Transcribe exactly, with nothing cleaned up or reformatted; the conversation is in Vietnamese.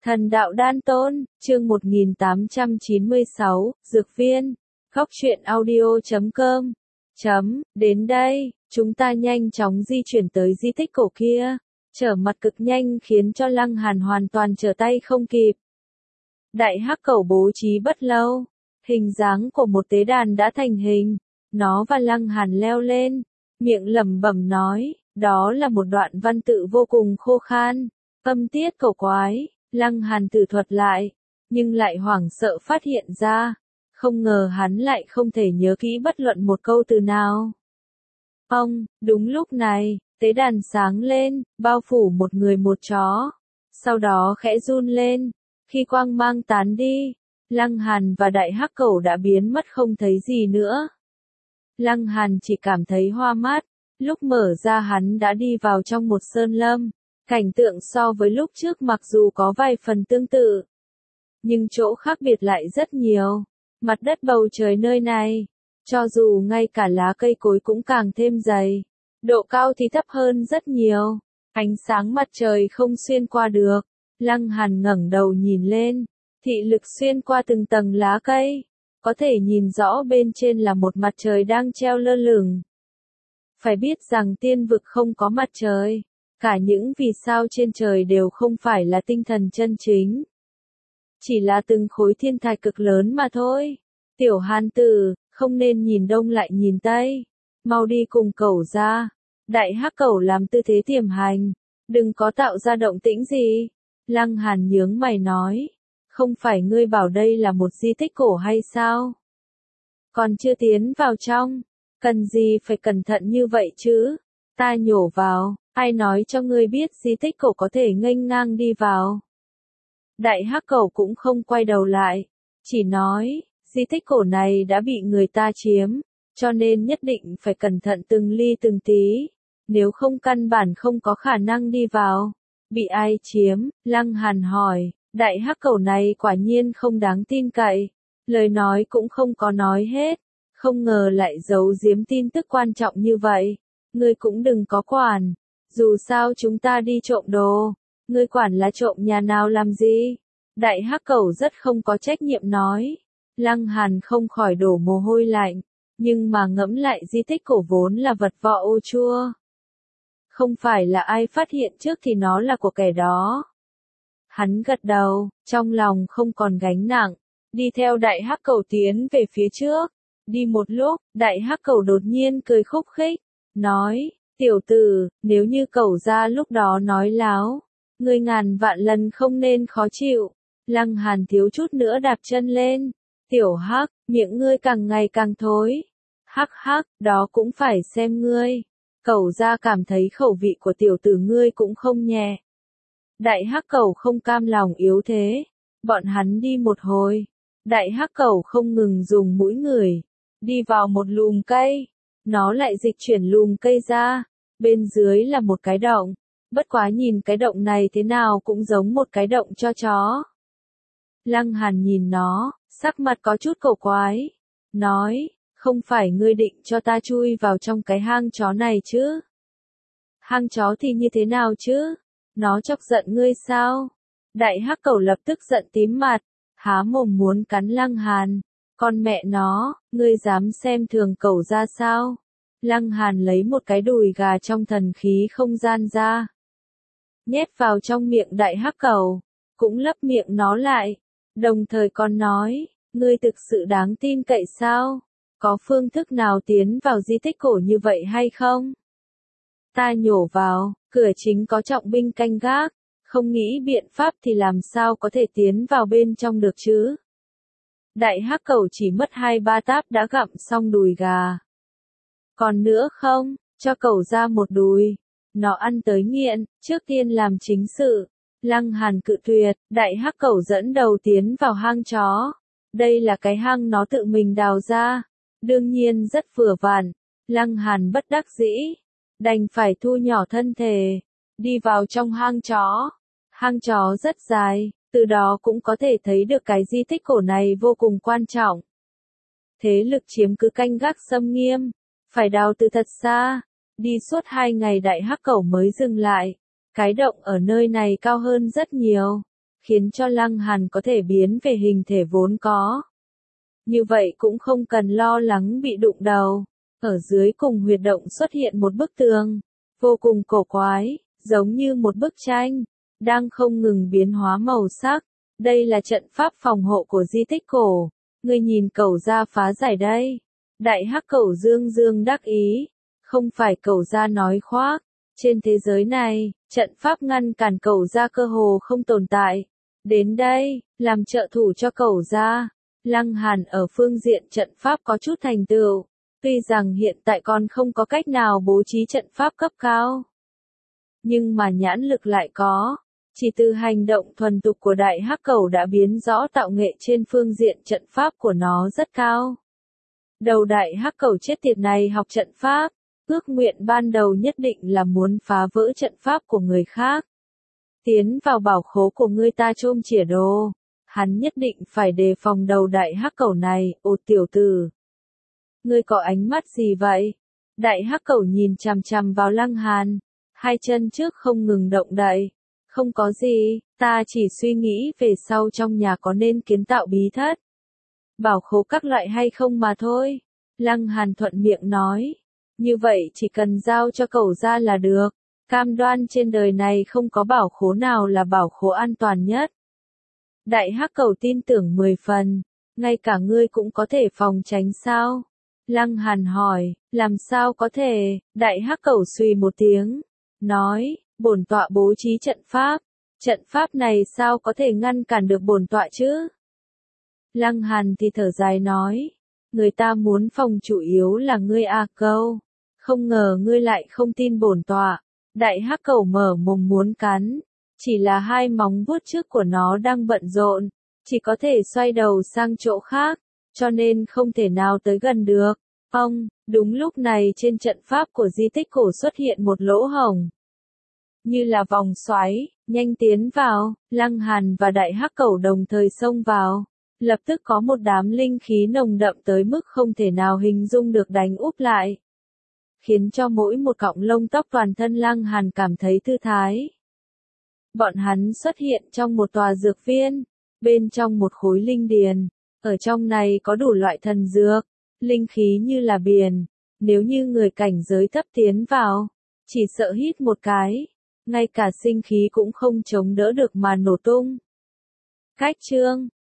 Thần đạo đan tôn, chương một nghìn tám trăm chín mươi sáu, Dược viên, góc truyện audio chấm com. Chấm, đến đây, chúng ta nhanh chóng di chuyển tới di tích cổ kia. Trở mặt cực nhanh khiến cho Lăng Hàn hoàn toàn trở tay không kịp. Đại hắc cẩu bố trí bất lâu, hình dáng của một tế đàn đã thành hình. Nó và Lăng Hàn leo lên, miệng lẩm bẩm nói, đó là một đoạn văn tự vô cùng khô khan, âm tiết cổ quái. Lăng Hàn tự thuật lại, nhưng lại hoảng sợ phát hiện ra, không ngờ hắn lại không thể nhớ kỹ bất luận một câu từ nào. Ông, đúng lúc này, tế đàn sáng lên, bao phủ một người một chó, sau đó khẽ run lên, khi quang mang tán đi, Lăng Hàn và đại hắc cẩu đã biến mất không thấy gì nữa. Lăng Hàn chỉ cảm thấy hoa mắt, lúc mở ra hắn đã đi vào trong một sơn lâm. Cảnh tượng so với lúc trước mặc dù có vài phần tương tự, nhưng chỗ khác biệt lại rất nhiều. Mặt đất bầu trời nơi này, cho dù ngay cả lá cây cối cũng càng thêm dày, độ cao thì thấp hơn rất nhiều, ánh sáng mặt trời không xuyên qua được. Lăng Hàn ngẩng đầu nhìn lên, thị lực xuyên qua từng tầng lá cây, có thể nhìn rõ bên trên là một mặt trời đang treo lơ lửng. Phải biết rằng tiên vực không có mặt trời. Cả những vì sao trên trời đều không phải là tinh thần chân chính. Chỉ là từng khối thiên thạch cực lớn mà thôi. Tiểu Hàn Tử, không nên nhìn đông lại nhìn tây. Mau đi cùng cẩu ra. Đại hắc cẩu làm tư thế tiềm hành. Đừng có tạo ra động tĩnh gì. Lăng Hàn nhướng mày nói. Không phải ngươi bảo đây là một di tích cổ hay sao? Còn chưa tiến vào trong. Cần gì phải cẩn thận như vậy chứ? Ta nhổ vào. Ai nói cho ngươi biết di tích cổ có thể nghênh ngang đi vào? Đại hắc cẩu cũng không quay đầu lại, chỉ nói, di tích cổ này đã bị người ta chiếm, cho nên nhất định phải cẩn thận từng ly từng tí, nếu không căn bản không có khả năng đi vào. Bị ai chiếm? Lăng Hàn hỏi. Đại hắc cẩu này quả nhiên không đáng tin cậy, lời nói cũng không có nói hết, không ngờ lại giấu giếm tin tức quan trọng như vậy. Ngươi cũng đừng có quản. Dù sao chúng ta đi trộm đồ, ngươi quản là trộm nhà nào làm gì? Đại hắc cẩu rất không có trách nhiệm nói. Lăng Hàn không khỏi đổ mồ hôi lạnh, nhưng mà ngẫm lại di tích cổ vốn là vật vỏ ô chua. Không phải là ai phát hiện trước thì nó là của kẻ đó. Hắn gật đầu, trong lòng không còn gánh nặng, đi theo đại hắc cẩu tiến về phía trước. Đi một lúc, đại hắc cẩu đột nhiên cười khúc khích, nói, tiểu tử, nếu như cẩu ra lúc đó nói láo, ngươi ngàn vạn lần không nên khó chịu. Lăng Hàn thiếu chút nữa đạp chân lên. Tiểu hắc, miệng ngươi càng ngày càng thối. Hắc hắc, đó cũng phải xem ngươi. Cẩu ra cảm thấy khẩu vị của tiểu tử ngươi cũng không nhẹ. Đại hắc cẩu không cam lòng yếu thế. Bọn hắn đi một hồi. Đại hắc cẩu không ngừng dùng mũi người. Đi vào một lùm cây. Nó lại dịch chuyển lùm cây ra, bên dưới là một cái động, bất quá nhìn cái động này thế nào cũng giống một cái động cho chó. Lăng Hàn nhìn nó, sắc mặt có chút cổ quái, nói, không phải ngươi định cho ta chui vào trong cái hang chó này chứ? Hang chó thì như thế nào chứ? Nó chọc giận ngươi sao? Đại hắc cẩu lập tức giận tím mặt, há mồm muốn cắn Lăng Hàn. Con mẹ nó, ngươi dám xem thường cẩu ra sao? Lăng Hàn lấy một cái đùi gà trong thần khí không gian ra, nhét vào trong miệng đại hắc cẩu, cũng lấp miệng nó lại, đồng thời còn nói, ngươi thực sự đáng tin cậy sao? Có phương thức nào tiến vào di tích cổ như vậy hay không? Ta nhổ vào, cửa chính có trọng binh canh gác, không nghĩ biện pháp thì làm sao có thể tiến vào bên trong được chứ? Đại hắc cẩu chỉ mất hai ba táp đã gặm xong đùi gà. Còn nữa không, cho cẩu ra một đùi. Nó ăn tới nghiện, trước tiên làm chính sự. Lăng Hàn cự tuyệt, đại hắc cẩu dẫn đầu tiến vào hang chó. Đây là cái hang nó tự mình đào ra. Đương nhiên rất vừa vặn. Lăng Hàn bất đắc dĩ, đành phải thu nhỏ thân thể, đi vào trong hang chó. Hang chó rất dài. Từ đó cũng có thể thấy được cái di tích cổ này vô cùng quan trọng. Thế lực chiếm cứ canh gác xâm nghiêm, phải đào từ thật xa, đi suốt hai ngày đại hắc cẩu mới dừng lại. Cái động ở nơi này cao hơn rất nhiều, khiến cho Lăng Hàn có thể biến về hình thể vốn có. Như vậy cũng không cần lo lắng bị đụng đầu. Ở dưới cùng huyệt động xuất hiện một bức tường, vô cùng cổ quái, giống như một bức tranh, đang không ngừng biến hóa màu sắc. Đây là trận pháp phòng hộ của di tích cổ. Ngươi nhìn Cẩu gia phá giải đây. Đại hắc Cẩu dương dương đắc ý. Không phải Cẩu gia nói khoác. Trên thế giới này, trận pháp ngăn cản Cẩu gia cơ hồ không tồn tại. Đến đây, làm trợ thủ cho Cẩu gia. Lăng Hàn ở phương diện trận pháp có chút thành tựu. Tuy rằng hiện tại còn không có cách nào bố trí trận pháp cấp cao. Nhưng mà nhãn lực lại có. Chỉ từ hành động thuần tục của đại hắc Cẩu đã biến rõ tạo nghệ trên phương diện trận pháp của nó rất cao. Đầu đại hắc Cẩu chết tiệt này học trận pháp, ước nguyện ban đầu nhất định là muốn phá vỡ trận pháp của người khác. Tiến vào bảo khố của người ta trôm chỉa đồ, hắn nhất định phải đề phòng đầu đại hắc Cẩu này. Ô tiểu tử, ngươi có ánh mắt gì vậy? Đại hắc Cẩu nhìn chằm chằm vào Lăng Hàn, hai chân trước không ngừng động đậy. Không có gì, ta chỉ suy nghĩ về sau trong nhà có nên kiến tạo bí thất, bảo khố các loại hay không mà thôi. Lăng Hàn thuận miệng nói, như vậy chỉ cần giao cho Cẩu gia là được, cam đoan trên đời này không có bảo khố nào là bảo khố an toàn nhất. Đại hắc Cẩu tin tưởng mười phần, ngay cả ngươi cũng có thể phòng tránh sao? Lăng Hàn hỏi, làm sao có thể? Đại hắc Cẩu suy một tiếng, nói, bổn tọa bố trí trận pháp, trận pháp này sao có thể ngăn cản được bổn tọa chứ? Lăng Hàn thì thở dài nói, người ta muốn phòng chủ yếu là ngươi à Câu, không ngờ ngươi lại không tin bổn tọa. Đại hắc Cẩu mở mồm muốn cắn, chỉ là hai móng vuốt trước của nó đang bận rộn, chỉ có thể xoay đầu sang chỗ khác, cho nên không thể nào tới gần được. Ông, đúng lúc này trên trận pháp của di tích cổ xuất hiện một lỗ hổng. Như là vòng xoáy, nhanh tiến vào. Lăng Hàn và đại hắc Cẩu đồng thời xông vào. Lập tức có một đám linh khí nồng đậm tới mức không thể nào hình dung được đánh úp lại. Khiến cho mỗi một cọng lông tóc toàn thân Lăng Hàn cảm thấy thư thái. Bọn hắn xuất hiện trong một tòa dược viên, bên trong một khối linh điền. Ở trong này có đủ loại thần dược, linh khí như là biển. Nếu như người cảnh giới thấp tiến vào, chỉ sợ hít một cái, ngay cả sinh khí cũng không chống đỡ được mà nổ tung. Cách chương